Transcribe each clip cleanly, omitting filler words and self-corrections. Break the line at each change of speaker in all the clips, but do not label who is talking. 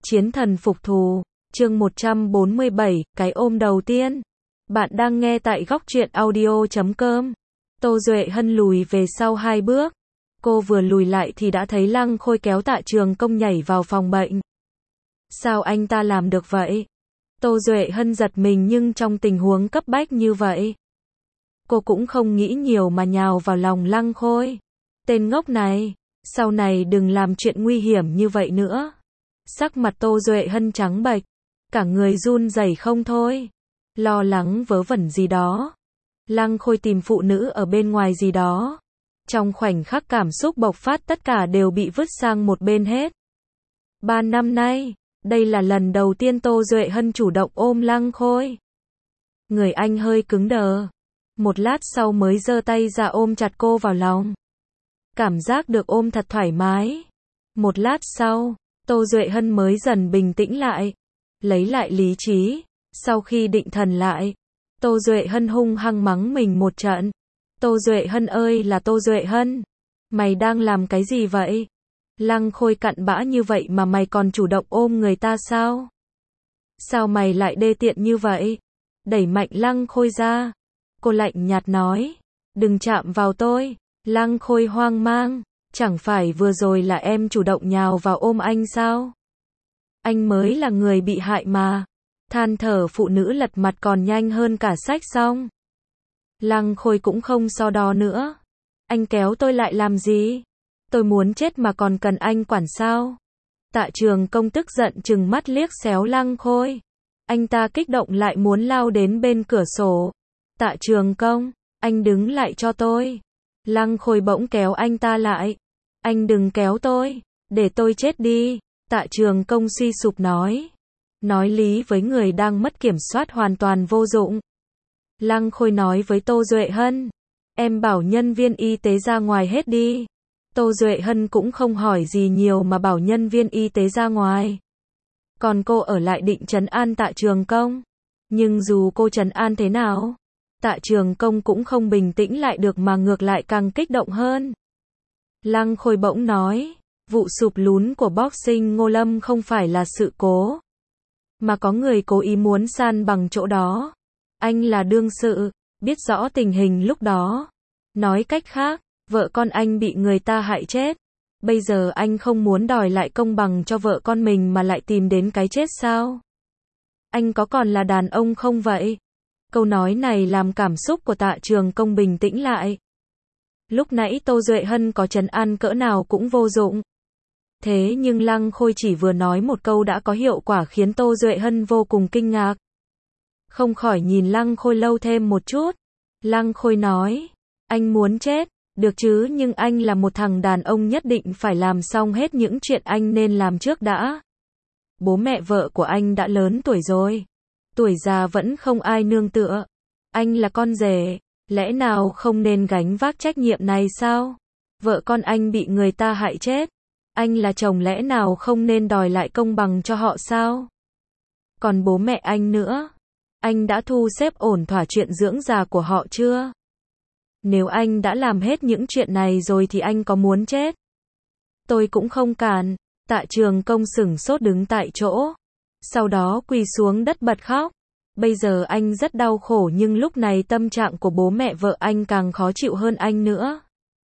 Chiến thần phục thù, chương 147, cái ôm đầu tiên. Bạn đang nghe tại góc truyện audio.com. Tô Duệ Hân lùi về sau 2 bước. Cô vừa lùi lại thì đã thấy Lăng Khôi kéo Tạ Trường Công nhảy vào phòng bệnh. Sao anh ta làm được vậy? Tô Duệ Hân giật mình, nhưng trong tình huống cấp bách như vậy, cô cũng không nghĩ nhiều mà nhào vào lòng Lăng Khôi. Tên ngốc này, sau này đừng làm chuyện nguy hiểm như vậy nữa. Sắc mặt Tô Duệ Hân trắng bệch, cả người run rẩy không thôi, lo lắng vớ vẩn gì đó. Lăng Khôi tìm phụ nữ ở bên ngoài gì đó. Trong khoảnh khắc cảm xúc bộc phát, tất cả đều bị vứt sang một bên hết. 3 năm nay, đây là lần đầu tiên Tô Duệ Hân chủ động ôm Lăng Khôi. Người anh hơi cứng đờ, một lát sau mới giơ tay ra ôm chặt cô vào lòng. Cảm giác được ôm thật thoải mái. Một lát sau, Tô Duệ Hân mới dần bình tĩnh lại, lấy lại lý trí. Sau khi định thần lại, Tô Duệ Hân hung hăng mắng mình một trận. Tô Duệ Hân ơi là Tô Duệ Hân, mày đang làm cái gì vậy? Lăng Khôi cặn bã như vậy mà mày còn chủ động ôm người ta sao? Sao mày lại đê tiện như vậy? Đẩy mạnh Lăng Khôi ra. Cô lạnh nhạt nói, đừng chạm vào tôi. Lăng Khôi hoang mang, chẳng phải vừa rồi là em chủ động nhào vào ôm anh sao? Anh mới là người bị hại mà. Than thở phụ nữ lật mặt còn nhanh hơn cả sách xong. Lăng Khôi cũng không so đo nữa. Anh kéo tôi lại làm gì? Tôi muốn chết mà còn cần anh quản sao? Tạ Trường Công tức giận trừng mắt liếc xéo Lăng Khôi. Anh ta kích động lại muốn lao đến bên cửa sổ. Tạ Trường Công, anh đứng lại cho tôi. Lăng Khôi bỗng kéo anh ta lại. Anh đừng kéo tôi, để tôi chết đi. Tạ Trường Công suy sụp nói. Nói lý với người đang mất kiểm soát hoàn toàn vô dụng. Lăng Khôi nói với Tô Duệ Hân, em bảo nhân viên y tế ra ngoài hết đi. Tô Duệ Hân cũng không hỏi gì nhiều mà bảo nhân viên y tế ra ngoài. Còn cô ở lại định trấn an Tạ Trường Công. Nhưng dù cô trấn an thế nào, Tạ Trường Công cũng không bình tĩnh lại được mà ngược lại càng kích động hơn. Lăng Khôi bỗng nói, vụ sụp lún của boxing Ngô Lâm không phải là sự cố, mà có người cố ý muốn san bằng chỗ đó. Anh là đương sự, biết rõ tình hình lúc đó. Nói cách khác, vợ con anh bị người ta hại chết. Bây giờ anh không muốn đòi lại công bằng cho vợ con mình mà lại tìm đến cái chết sao? Anh có còn là đàn ông không vậy? Câu nói này làm cảm xúc của Tạ Trường Công bình tĩnh lại. Lúc nãy Tô Duệ Hân có trấn an cỡ nào cũng vô dụng. Thế nhưng Lăng Khôi chỉ vừa nói một câu đã có hiệu quả khiến Tô Duệ Hân vô cùng kinh ngạc. Không khỏi nhìn Lăng Khôi lâu thêm một chút. Lăng Khôi nói, anh muốn chết, được chứ, nhưng anh là một thằng đàn ông nhất định phải làm xong hết những chuyện anh nên làm trước đã. Bố mẹ vợ của anh đã lớn tuổi rồi. Tuổi già vẫn không ai nương tựa. Anh là con rể, lẽ nào không nên gánh vác trách nhiệm này sao? Vợ con anh bị người ta hại chết. Anh là chồng lẽ nào không nên đòi lại công bằng cho họ sao? Còn bố mẹ anh nữa, anh đã thu xếp ổn thỏa chuyện dưỡng già của họ chưa? Nếu anh đã làm hết những chuyện này rồi thì anh có muốn chết? Tôi cũng không cản. Tạ Trường Công sửng sốt đứng tại chỗ, sau đó quỳ xuống đất bật khóc. Bây giờ anh rất đau khổ, nhưng lúc này tâm trạng của bố mẹ vợ anh càng khó chịu hơn anh nữa.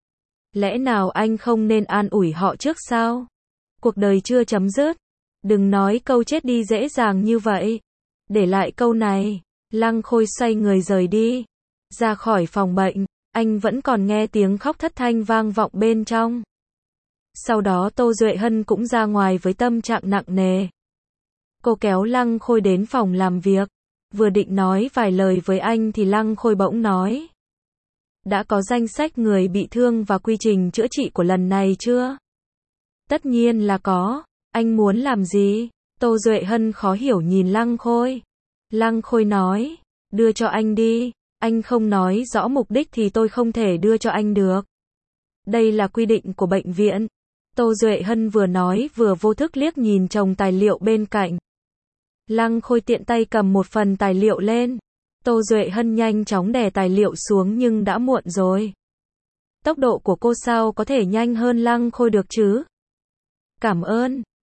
Lẽ nào anh không nên an ủi họ trước sao? Cuộc đời chưa chấm dứt. Đừng nói câu chết đi dễ dàng như vậy. Để lại câu này, Lăng Khôi xoay người rời đi. Ra khỏi phòng bệnh, anh vẫn còn nghe tiếng khóc thất thanh vang vọng bên trong. Sau đó Tô Duệ Hân cũng ra ngoài với tâm trạng nặng nề. Cô kéo Lăng Khôi đến phòng làm việc. Vừa định nói vài lời với anh thì Lăng Khôi bỗng nói, đã có danh sách người bị thương và quy trình chữa trị của lần này chưa? Tất nhiên là có. Anh muốn làm gì? Tô Duệ Hân khó hiểu nhìn Lăng Khôi. Lăng Khôi nói, đưa cho anh đi. Anh không nói rõ mục đích thì tôi không thể đưa cho anh được. Đây là quy định của bệnh viện. Tô Duệ Hân vừa nói vừa vô thức liếc nhìn chồng tài liệu bên cạnh. Lăng Khôi tiện tay cầm một phần tài liệu lên. Tô Duệ Hân nhanh chóng đè tài liệu xuống nhưng đã muộn rồi. Tốc độ của cô sao có thể nhanh hơn Lăng Khôi được chứ? Cảm ơn.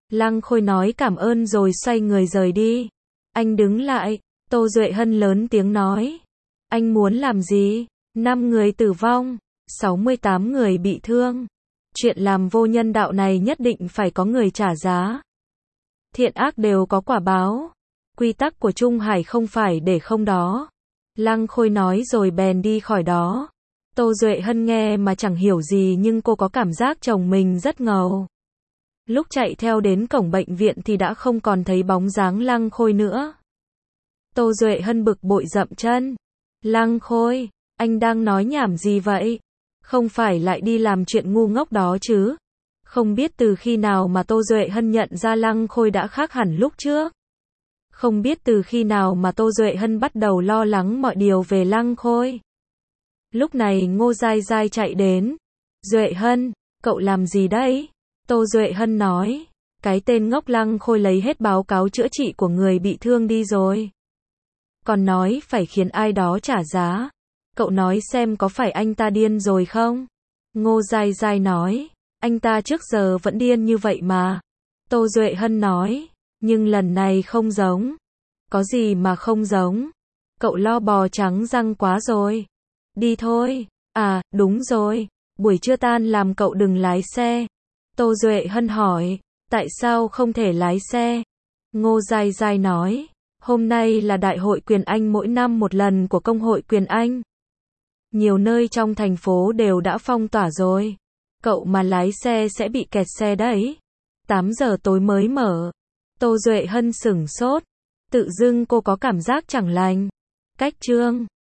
Lăng Khôi nói cảm ơn rồi xoay người rời đi. Anh đứng lại, Tô Duệ Hân lớn tiếng nói. Anh muốn làm gì? 5 người tử vong, 68 người bị thương. Chuyện làm vô nhân đạo này nhất định phải có người trả giá. Thiện ác đều có quả báo. Quy tắc của Trung Hải không phải để không đó. Lăng Khôi nói rồi bèn đi khỏi đó. Tô Duệ Hân nghe mà chẳng hiểu gì nhưng cô có cảm giác chồng mình rất ngầu. Lúc chạy theo đến cổng bệnh viện thì đã không còn thấy bóng dáng Lăng Khôi nữa. Tô Duệ Hân bực bội dậm chân. Lăng Khôi, anh đang nói nhảm gì vậy? Không phải lại đi làm chuyện ngu ngốc đó chứ? Không biết từ khi nào mà Tô Duệ Hân nhận ra Lăng Khôi đã khác hẳn lúc trước. Không biết từ khi nào mà Tô Duệ Hân bắt đầu lo lắng mọi điều về Lăng Khôi. Lúc này Ngô Giai Giai chạy đến. Duệ Hân, cậu làm gì đấy? Tô Duệ Hân nói. Cái tên ngốc Lăng Khôi lấy hết báo cáo chữa trị của người bị thương đi rồi. Còn nói phải khiến ai đó trả giá. Cậu nói xem có phải anh ta điên rồi không? Ngô Giai Giai nói. Anh ta trước giờ vẫn điên như vậy mà. Tô Duệ Hân nói. Nhưng lần này không giống. Có gì mà không giống? Cậu lo bò trắng răng quá rồi. Đi thôi. À, đúng rồi. Buổi trưa tan làm cậu đừng lái xe. Tô Duệ Hân hỏi. Tại sao không thể lái xe? Ngô Giai Giai nói. Hôm nay là đại hội quyền Anh mỗi năm một lần của Công hội quyền Anh. Nhiều nơi trong thành phố đều đã phong tỏa rồi. Cậu mà lái xe sẽ bị kẹt xe đấy. 8 giờ tối mới mở. Tô Duệ Hân sửng sốt. Tự dưng cô có cảm giác chẳng lành. Cách chương